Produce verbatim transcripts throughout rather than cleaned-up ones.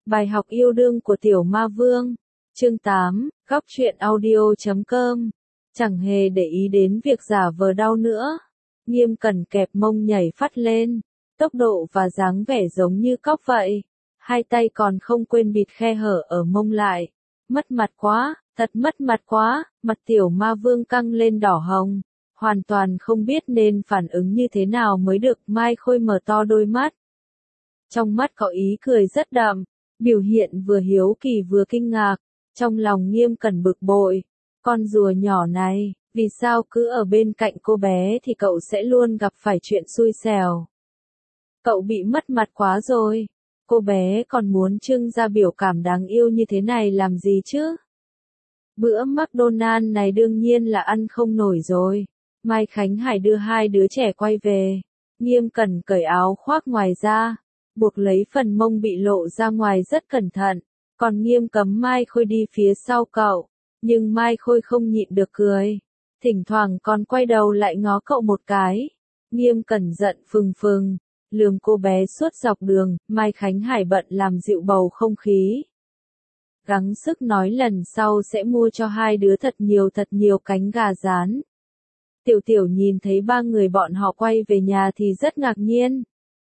Bài học yêu đương của Tiểu Ma Vương. Chương tám, góc truyện audio chấm com. Chẳng hề để ý đến việc giả vờ đau nữa. Nghiêm Cẩn kẹp mông nhảy phát lên. Tốc độ và dáng vẻ giống như cóc vậy. Hai tay còn không quên bịt khe hở ở mông lại. Mất mặt quá, thật mất mặt quá, mặt Tiểu Ma Vương căng lên đỏ hồng. Hoàn toàn không biết nên phản ứng như thế nào mới được. Mai Khôi mở to đôi mắt. Trong mắt có ý cười rất đậm, biểu hiện vừa hiếu kỳ vừa kinh ngạc, trong lòng Nghiêm Cẩn bực bội. Con rùa nhỏ này, vì sao cứ ở bên cạnh cô bé thì cậu sẽ luôn gặp phải chuyện xui xẻo. Cậu bị mất mặt quá rồi, cô bé còn muốn trưng ra biểu cảm đáng yêu như thế này làm gì chứ? Bữa McDonald này đương nhiên là ăn không nổi rồi. Mai Khánh Hải đưa hai đứa trẻ quay về. Nghiêm Cẩn cởi áo khoác ngoài ra, buộc lấy phần mông bị lộ ra ngoài rất cẩn thận, còn Nghiêm cấm Mai Khôi đi phía sau cậu, nhưng Mai Khôi không nhịn được cười, thỉnh thoảng còn quay đầu lại ngó cậu một cái. Nghiêm Cẩn giận phừng phừng, lườm cô bé suốt dọc đường. Mai Khánh Hải bận làm dịu bầu không khí, gắng sức nói lần sau sẽ mua cho hai đứa thật nhiều thật nhiều cánh gà rán. Tiểu Tiểu nhìn thấy ba người bọn họ quay về nhà thì rất ngạc nhiên.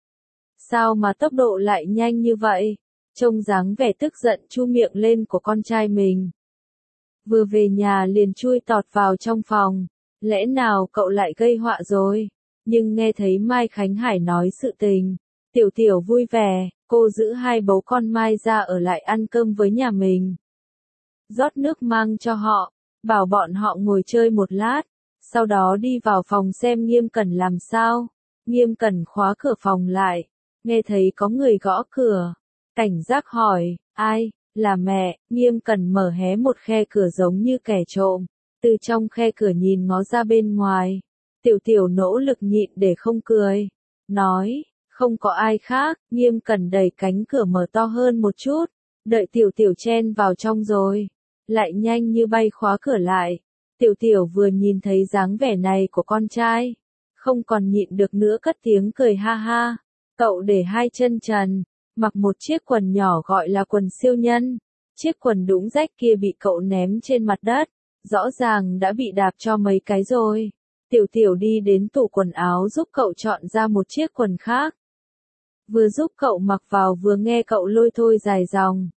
Sao mà tốc độ lại nhanh như vậy? Trông dáng vẻ tức giận chu miệng lên của con trai mình. Vừa về nhà liền chui tọt vào trong phòng. Lẽ nào cậu lại gây họa rồi? Nhưng nghe thấy Mai Khánh Hải nói sự tình, Tiểu Tiểu vui vẻ, cô giữ hai bấu con Mai ra ở lại ăn cơm với nhà mình. Rót nước mang cho họ, bảo bọn họ ngồi chơi một lát, sau đó đi vào phòng xem Nghiêm Cẩn làm sao. Nghiêm Cẩn khóa cửa phòng lại. Nghe thấy có người gõ cửa, cảnh giác hỏi, ai? Là mẹ. Nghiêm Cẩn mở hé một khe cửa giống như kẻ trộm, từ trong khe cửa nhìn ngó ra bên ngoài. Tiểu Tiểu nỗ lực nhịn để không cười, nói, không có ai khác. Nghiêm Cẩn đẩy cánh cửa mở to hơn một chút, đợi Tiểu Tiểu chen vào trong rồi, lại nhanh như bay khóa cửa lại. Tiểu Tiểu vừa nhìn thấy dáng vẻ này của con trai, không còn nhịn được nữa cất tiếng cười ha ha. Cậu để hai chân trần, mặc một chiếc quần nhỏ gọi là quần siêu nhân. Chiếc quần đũng rách kia bị cậu ném trên mặt đất, rõ ràng đã bị đạp cho mấy cái rồi. Tiểu Tiểu đi đến tủ quần áo giúp cậu chọn ra một chiếc quần khác. Vừa giúp cậu mặc vào vừa nghe cậu lôi thôi dài dòng.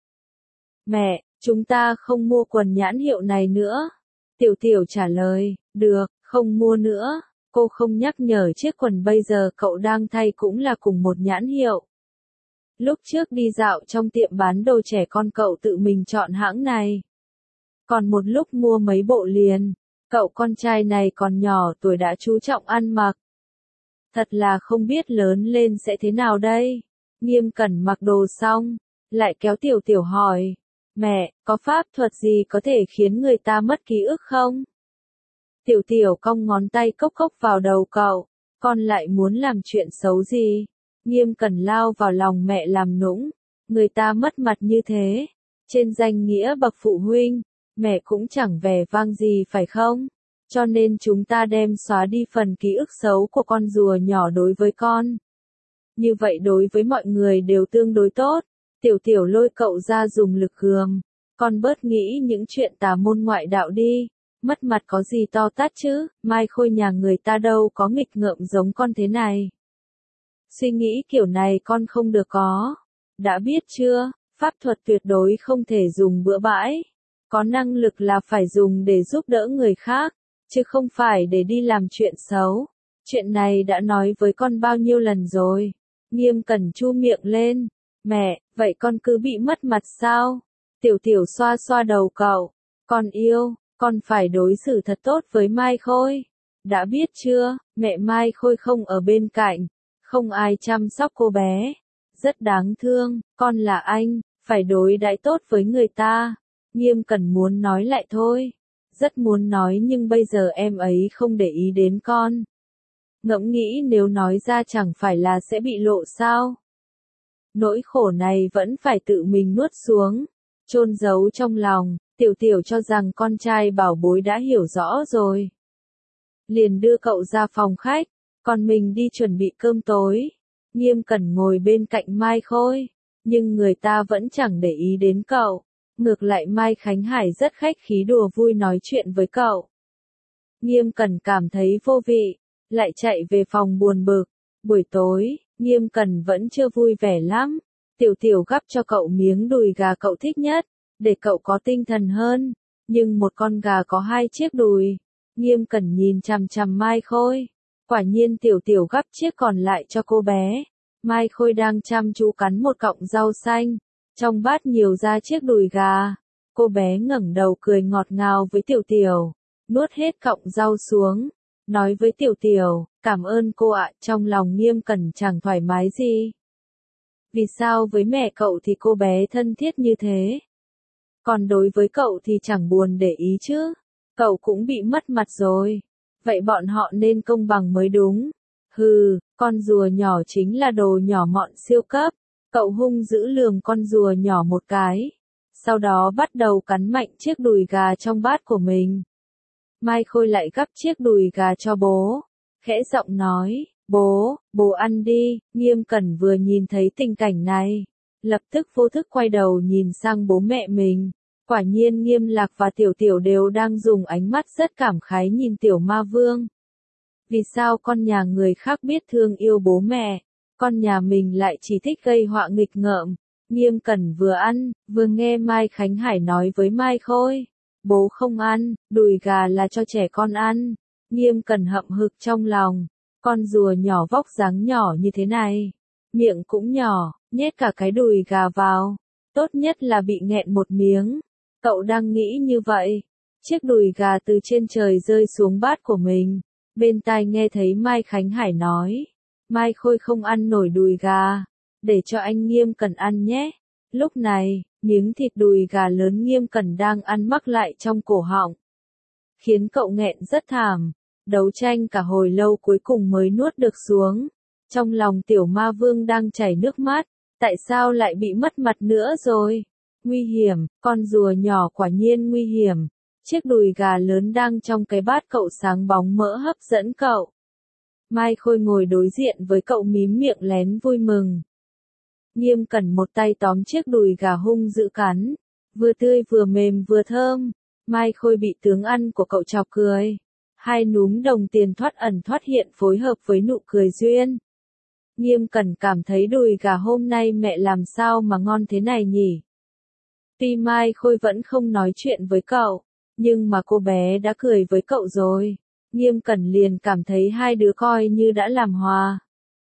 Mẹ, chúng ta không mua quần nhãn hiệu này nữa. Tiểu Tiểu trả lời, được, không mua nữa. Cô không nhắc nhở chiếc quần bây giờ cậu đang thay cũng là cùng một nhãn hiệu. Lúc trước đi dạo trong tiệm bán đồ trẻ con cậu tự mình chọn hãng này. Còn một lúc mua mấy bộ liền. Cậu con trai này còn nhỏ tuổi đã chú trọng ăn mặc. Thật là không biết lớn lên sẽ thế nào đây. Nghiêm Cẩn mặc đồ xong, lại kéo Tiểu Tiểu hỏi, mẹ, có pháp thuật gì có thể khiến người ta mất ký ức không? Tiểu Tiểu cong ngón tay cốc cốc vào đầu cậu, con lại muốn làm chuyện xấu gì? Nghiêm Cẩn lao vào lòng mẹ làm nũng, người ta mất mặt như thế, trên danh nghĩa bậc phụ huynh, mẹ cũng chẳng vẻ vang gì phải không? Cho nên chúng ta đem xóa đi phần ký ức xấu của con rùa nhỏ đối với con. Như vậy đối với mọi người đều tương đối tốt. Tiểu Tiểu lôi cậu ra dùng lực gườm, con bớt nghĩ những chuyện tà môn ngoại đạo đi. Mất mặt có gì to tát chứ, Mai Khôi nhà người ta đâu có nghịch ngợm giống con thế này. Suy nghĩ kiểu này con không được có. Đã biết chưa, pháp thuật tuyệt đối không thể dùng bừa bãi. Có năng lực là phải dùng để giúp đỡ người khác, chứ không phải để đi làm chuyện xấu. Chuyện này đã nói với con bao nhiêu lần rồi. Nghiêm Cẩn chu miệng lên, mẹ, vậy con cứ bị mất mặt sao? Tiểu Tiểu xoa xoa đầu cậu, con yêu. Con phải đối xử thật tốt với Mai Khôi. Đã biết chưa, mẹ Mai Khôi không ở bên cạnh, không ai chăm sóc cô bé. Rất đáng thương, con là anh, phải đối đãi tốt với người ta. Nghiêm Cẩn muốn nói lại thôi. Rất muốn nói nhưng bây giờ em ấy không để ý đến con. Ngẫm nghĩ nếu nói ra chẳng phải là sẽ bị lộ sao. Nỗi khổ này vẫn phải tự mình nuốt xuống, chôn giấu trong lòng. Tiểu Tiểu cho rằng con trai bảo bối đã hiểu rõ rồi. Liền đưa cậu ra phòng khách, còn mình đi chuẩn bị cơm tối. Nghiêm Cẩn ngồi bên cạnh Mai Khôi, nhưng người ta vẫn chẳng để ý đến cậu. Ngược lại Mai Khánh Hải rất khách khí đùa vui nói chuyện với cậu. Nghiêm Cẩn cảm thấy vô vị, lại chạy về phòng buồn bực. Buổi tối, Nghiêm Cẩn vẫn chưa vui vẻ lắm. Tiểu Tiểu gắp cho cậu miếng đùi gà cậu thích nhất, để cậu có tinh thần hơn. Nhưng một con gà có hai chiếc đùi. Nghiêm Cẩn nhìn chằm chằm Mai Khôi. Quả nhiên Tiểu Tiểu gắp chiếc còn lại cho cô bé. Mai Khôi đang chăm chú cắn một cọng rau xanh. Trong bát nhiều ra chiếc đùi gà. Cô bé ngẩng đầu cười ngọt ngào với Tiểu Tiểu. Nuốt hết cọng rau xuống. Nói với Tiểu Tiểu, cảm ơn cô ạ. Trong lòng Nghiêm Cẩn chẳng thoải mái gì. Vì sao với mẹ cậu thì cô bé thân thiết như thế? Còn đối với cậu thì chẳng buồn để ý chứ. Cậu cũng bị mất mặt rồi. Vậy bọn họ nên công bằng mới đúng. Hừ, con rùa nhỏ chính là đồ nhỏ mọn siêu cấp. Cậu hung dữ lườm con rùa nhỏ một cái. Sau đó bắt đầu cắn mạnh chiếc đùi gà trong bát của mình. Mai Khôi lại gắp chiếc đùi gà cho bố. Khẽ giọng nói, bố, bố ăn đi. Nghiêm Cẩn vừa nhìn thấy tình cảnh này. Lập tức vô thức quay đầu nhìn sang bố mẹ mình. Quả nhiên Nghiêm Lạc và Tiểu Tiểu đều đang dùng ánh mắt rất cảm khái nhìn Tiểu Ma Vương. Vì sao con nhà người khác biết thương yêu bố mẹ, con nhà mình lại chỉ thích gây họa nghịch ngợm? Nghiêm Cẩn vừa ăn, vừa nghe Mai Khánh Hải nói với Mai Khôi. Bố không ăn, đùi gà là cho trẻ con ăn. Nghiêm Cẩn hậm hực trong lòng. Con rùa nhỏ vóc dáng nhỏ như thế này. Miệng cũng nhỏ, nhét cả cái đùi gà vào. Tốt nhất là bị nghẹn một miếng. Cậu đang nghĩ như vậy. Chiếc đùi gà từ trên trời rơi xuống bát của mình. Bên tai nghe thấy Mai Khánh Hải nói. Mai Khôi không ăn nổi đùi gà. Để cho anh Nghiêm Cẩn ăn nhé. Lúc này, miếng thịt đùi gà lớn Nghiêm Cẩn đang ăn mắc lại trong cổ họng. Khiến cậu nghẹn rất thảm. Đấu tranh cả hồi lâu cuối cùng mới nuốt được xuống. Trong lòng Tiểu Ma Vương đang chảy nước mắt. Tại sao lại bị mất mặt nữa rồi? Nguy hiểm, con rùa nhỏ quả nhiên nguy hiểm. Chiếc đùi gà lớn đang trong cái bát cậu sáng bóng mỡ hấp dẫn cậu. Mai Khôi ngồi đối diện với cậu mím miệng lén vui mừng. Nghiêm Cẩn một tay tóm chiếc đùi gà hung dữ cắn. Vừa tươi vừa mềm vừa thơm. Mai Khôi bị tướng ăn của cậu chọc cười. Hai núm đồng tiền thoát ẩn thoát hiện phối hợp với nụ cười duyên. Nghiêm Cẩn cảm thấy đùi gà hôm nay mẹ làm sao mà ngon thế này nhỉ? Tuy Mai Khôi vẫn không nói chuyện với cậu, nhưng mà cô bé đã cười với cậu rồi. Nghiêm Cẩn liền cảm thấy hai đứa coi như đã làm hòa.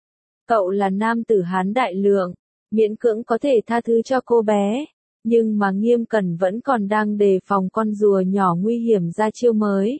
Cậu là nam tử Hán đại lượng, miễn cưỡng có thể tha thứ cho cô bé, nhưng mà Nghiêm Cẩn vẫn còn đang đề phòng con rùa nhỏ nguy hiểm ra chiêu mới.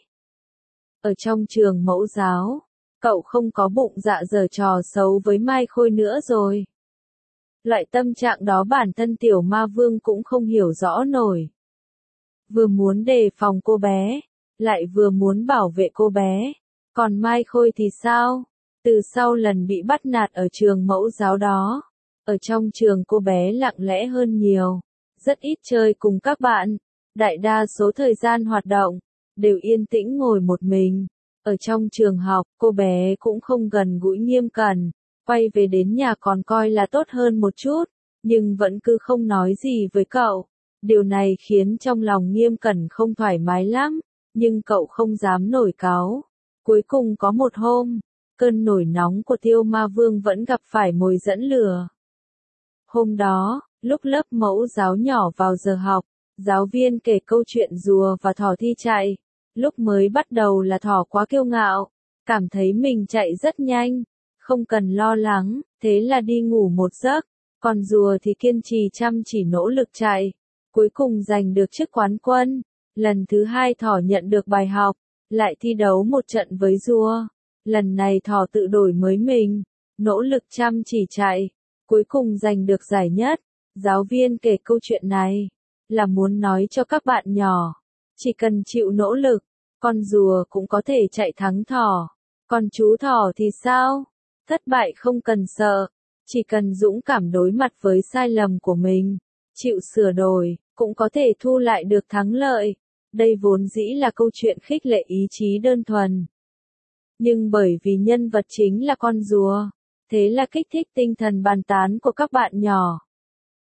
Ở trong trường mẫu giáo, cậu không có bụng dạ giở trò xấu với Mai Khôi nữa rồi. Loại tâm trạng đó bản thân Tiểu Ma Vương cũng không hiểu rõ nổi. Vừa muốn đề phòng cô bé, lại vừa muốn bảo vệ cô bé. Còn Mai Khôi thì sao? Từ sau lần bị bắt nạt ở trường mẫu giáo đó, ở trong trường cô bé lặng lẽ hơn nhiều, rất ít chơi cùng các bạn, đại đa số thời gian hoạt động, đều yên tĩnh ngồi một mình. Ở trong trường học, cô bé cũng không gần gũi Nghiêm Cẩn, quay về đến nhà còn coi là tốt hơn một chút, nhưng vẫn cứ không nói gì với cậu. Điều này khiến trong lòng Nghiêm Cẩn không thoải mái lắm, nhưng cậu không dám nổi cáu. Cuối cùng có một hôm, cơn nổi nóng của Tiêu Ma Vương vẫn gặp phải mồi dẫn lửa. Hôm đó, lúc lớp mẫu giáo nhỏ vào giờ học, giáo viên kể câu chuyện rùa và thỏ thi chạy. Lúc mới bắt đầu là thỏ quá kiêu ngạo, cảm thấy mình chạy rất nhanh, không cần lo lắng, thế là đi ngủ một giấc. Còn rùa thì kiên trì chăm chỉ nỗ lực chạy, cuối cùng giành được chức quán quân. Lần thứ hai thỏ nhận được bài học, lại thi đấu một trận với rùa. Lần này thỏ tự đổi mới mình, nỗ lực chăm chỉ chạy, cuối cùng giành được giải nhất. Giáo viên kể câu chuyện này, là muốn nói cho các bạn nhỏ, chỉ cần chịu nỗ lực, con rùa cũng có thể chạy thắng thỏ. Còn chú thỏ thì sao? Thất bại không cần sợ, chỉ cần dũng cảm đối mặt với sai lầm của mình, chịu sửa đổi, cũng có thể thu lại được thắng lợi. Đây vốn dĩ là câu chuyện khích lệ ý chí đơn thuần. Nhưng bởi vì nhân vật chính là con rùa, thế là kích thích tinh thần bàn tán của các bạn nhỏ.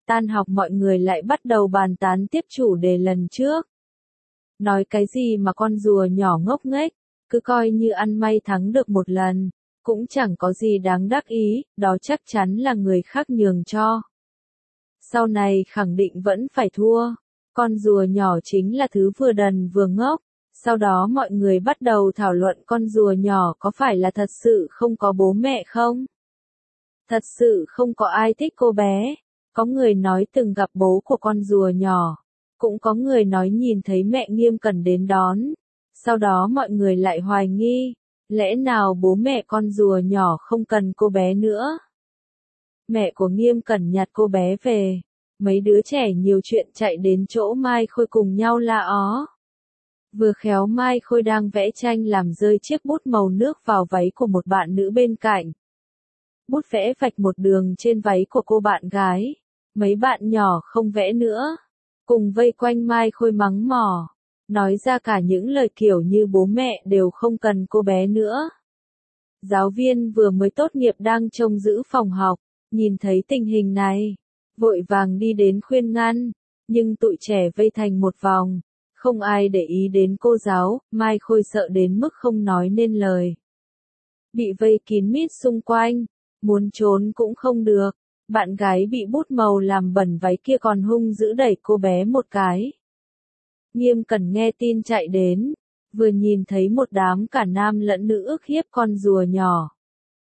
Tan học mọi người lại bắt đầu bàn tán tiếp chủ đề lần trước. Nói cái gì mà con rùa nhỏ ngốc nghếch, cứ coi như ăn may thắng được một lần, cũng chẳng có gì đáng đắc ý, đó chắc chắn là người khác nhường cho. Sau này khẳng định vẫn phải thua, con rùa nhỏ chính là thứ vừa đần vừa ngốc. Sau đó mọi người bắt đầu thảo luận con rùa nhỏ có phải là thật sự không có bố mẹ không? Thật sự không có ai thích cô bé. Có người nói từng gặp bố của con rùa nhỏ. Cũng có người nói nhìn thấy mẹ Nghiêm Cẩn đến đón. Sau đó mọi người lại hoài nghi. Lẽ nào bố mẹ con rùa nhỏ không cần cô bé nữa? Mẹ của Nghiêm Cẩn nhặt cô bé về. Mấy đứa trẻ nhiều chuyện chạy đến chỗ Mai Khôi cùng nhau la ó. Vừa khéo Mai Khôi đang vẽ tranh làm rơi chiếc bút màu nước vào váy của một bạn nữ bên cạnh. Bút vẽ vạch một đường trên váy của cô bạn gái. Mấy bạn nhỏ không vẽ nữa. Cùng vây quanh Mai Khôi mắng mỏ. Nói ra cả những lời kiểu như bố mẹ đều không cần cô bé nữa. Giáo viên vừa mới tốt nghiệp đang trông giữ phòng học. Nhìn thấy tình hình này. Vội vàng đi đến khuyên ngăn. Nhưng tụi trẻ vây thành một vòng. Không ai để ý đến cô giáo, Mai Khôi sợ đến mức không nói nên lời. Bị vây kín mít xung quanh, muốn trốn cũng không được, bạn gái bị bút màu làm bẩn váy kia còn hung dữ đẩy cô bé một cái. Nghiêm Cẩn nghe tin chạy đến, vừa nhìn thấy một đám cả nam lẫn nữ ức hiếp con rùa nhỏ.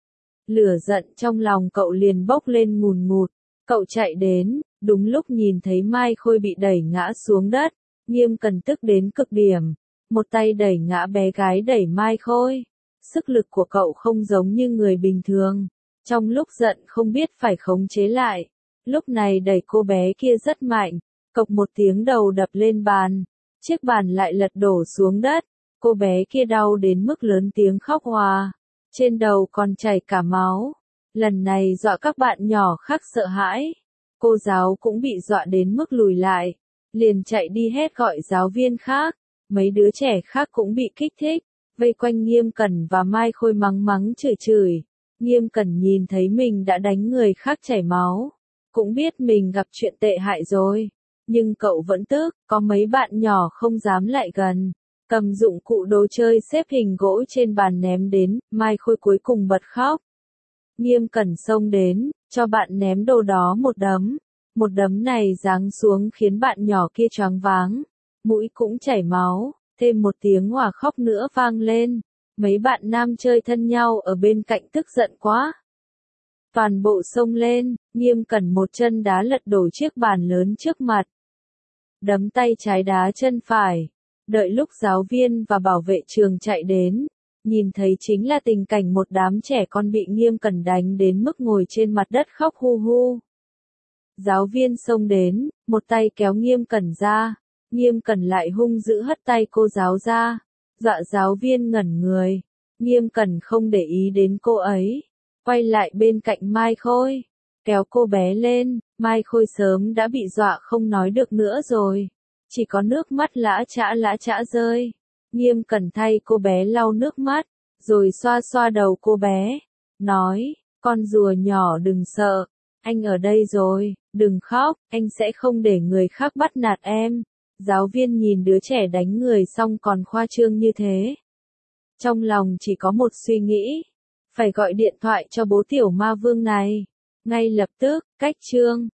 Lửa giận trong lòng cậu liền bốc lên ngùn ngụt, cậu chạy đến, đúng lúc nhìn thấy Mai Khôi bị đẩy ngã xuống đất. Nghiêm Cẩn tức đến cực điểm, một tay đẩy ngã bé gái đẩy Mai Khôi. Sức lực của cậu không giống như người bình thường, trong lúc giận không biết phải khống chế lại. Lúc này đẩy cô bé kia rất mạnh, cộc một tiếng đầu đập lên bàn, chiếc bàn lại lật đổ xuống đất. Cô bé kia đau đến mức lớn tiếng khóc hòa, trên đầu còn chảy cả máu. Lần này dọa các bạn nhỏ khác sợ hãi, cô giáo cũng bị dọa đến mức lùi lại. Liền chạy đi hét gọi giáo viên khác, mấy đứa trẻ khác cũng bị kích thích, vây quanh Nghiêm Cẩn và Mai Khôi mắng mắng chửi chửi. Nghiêm Cẩn nhìn thấy mình đã đánh người khác chảy máu, cũng biết mình gặp chuyện tệ hại rồi, nhưng cậu vẫn tức, có mấy bạn nhỏ không dám lại gần, cầm dụng cụ đồ chơi xếp hình gỗ trên bàn ném đến, Mai Khôi cuối cùng bật khóc. Nghiêm Cẩn xông đến, cho bạn ném đồ đó một đấm. Một đấm này giáng xuống khiến bạn nhỏ kia choáng váng, mũi cũng chảy máu, thêm một tiếng òa khóc nữa vang lên. Mấy bạn nam chơi thân nhau ở bên cạnh tức giận quá. Toàn bộ xông lên, Nghiêm Cẩn một chân đá lật đổ chiếc bàn lớn trước mặt. Đấm tay trái đá chân phải, đợi lúc giáo viên và bảo vệ trường chạy đến, nhìn thấy chính là tình cảnh một đám trẻ con bị Nghiêm Cẩn đánh đến mức ngồi trên mặt đất khóc hu hu. Giáo viên xông đến, một tay kéo Nghiêm Cẩn ra, Nghiêm Cẩn lại hung dữ hất tay cô giáo ra, dọa giáo viên ngẩn người. Nghiêm Cẩn không để ý đến cô ấy, quay lại bên cạnh Mai Khôi, kéo cô bé lên. Mai Khôi sớm đã bị dọa không nói được nữa rồi, chỉ có nước mắt lã chã lã chã rơi. Nghiêm Cẩn thay cô bé lau nước mắt, rồi xoa xoa đầu cô bé, nói, con rùa nhỏ đừng sợ. Anh ở đây rồi, đừng khóc, anh sẽ không để người khác bắt nạt em. Giáo viên nhìn đứa trẻ đánh người xong còn khoa trương như thế. Trong lòng chỉ có một suy nghĩ, phải gọi điện thoại cho bố tiểu ma vương này. Ngay lập tức, cách chương.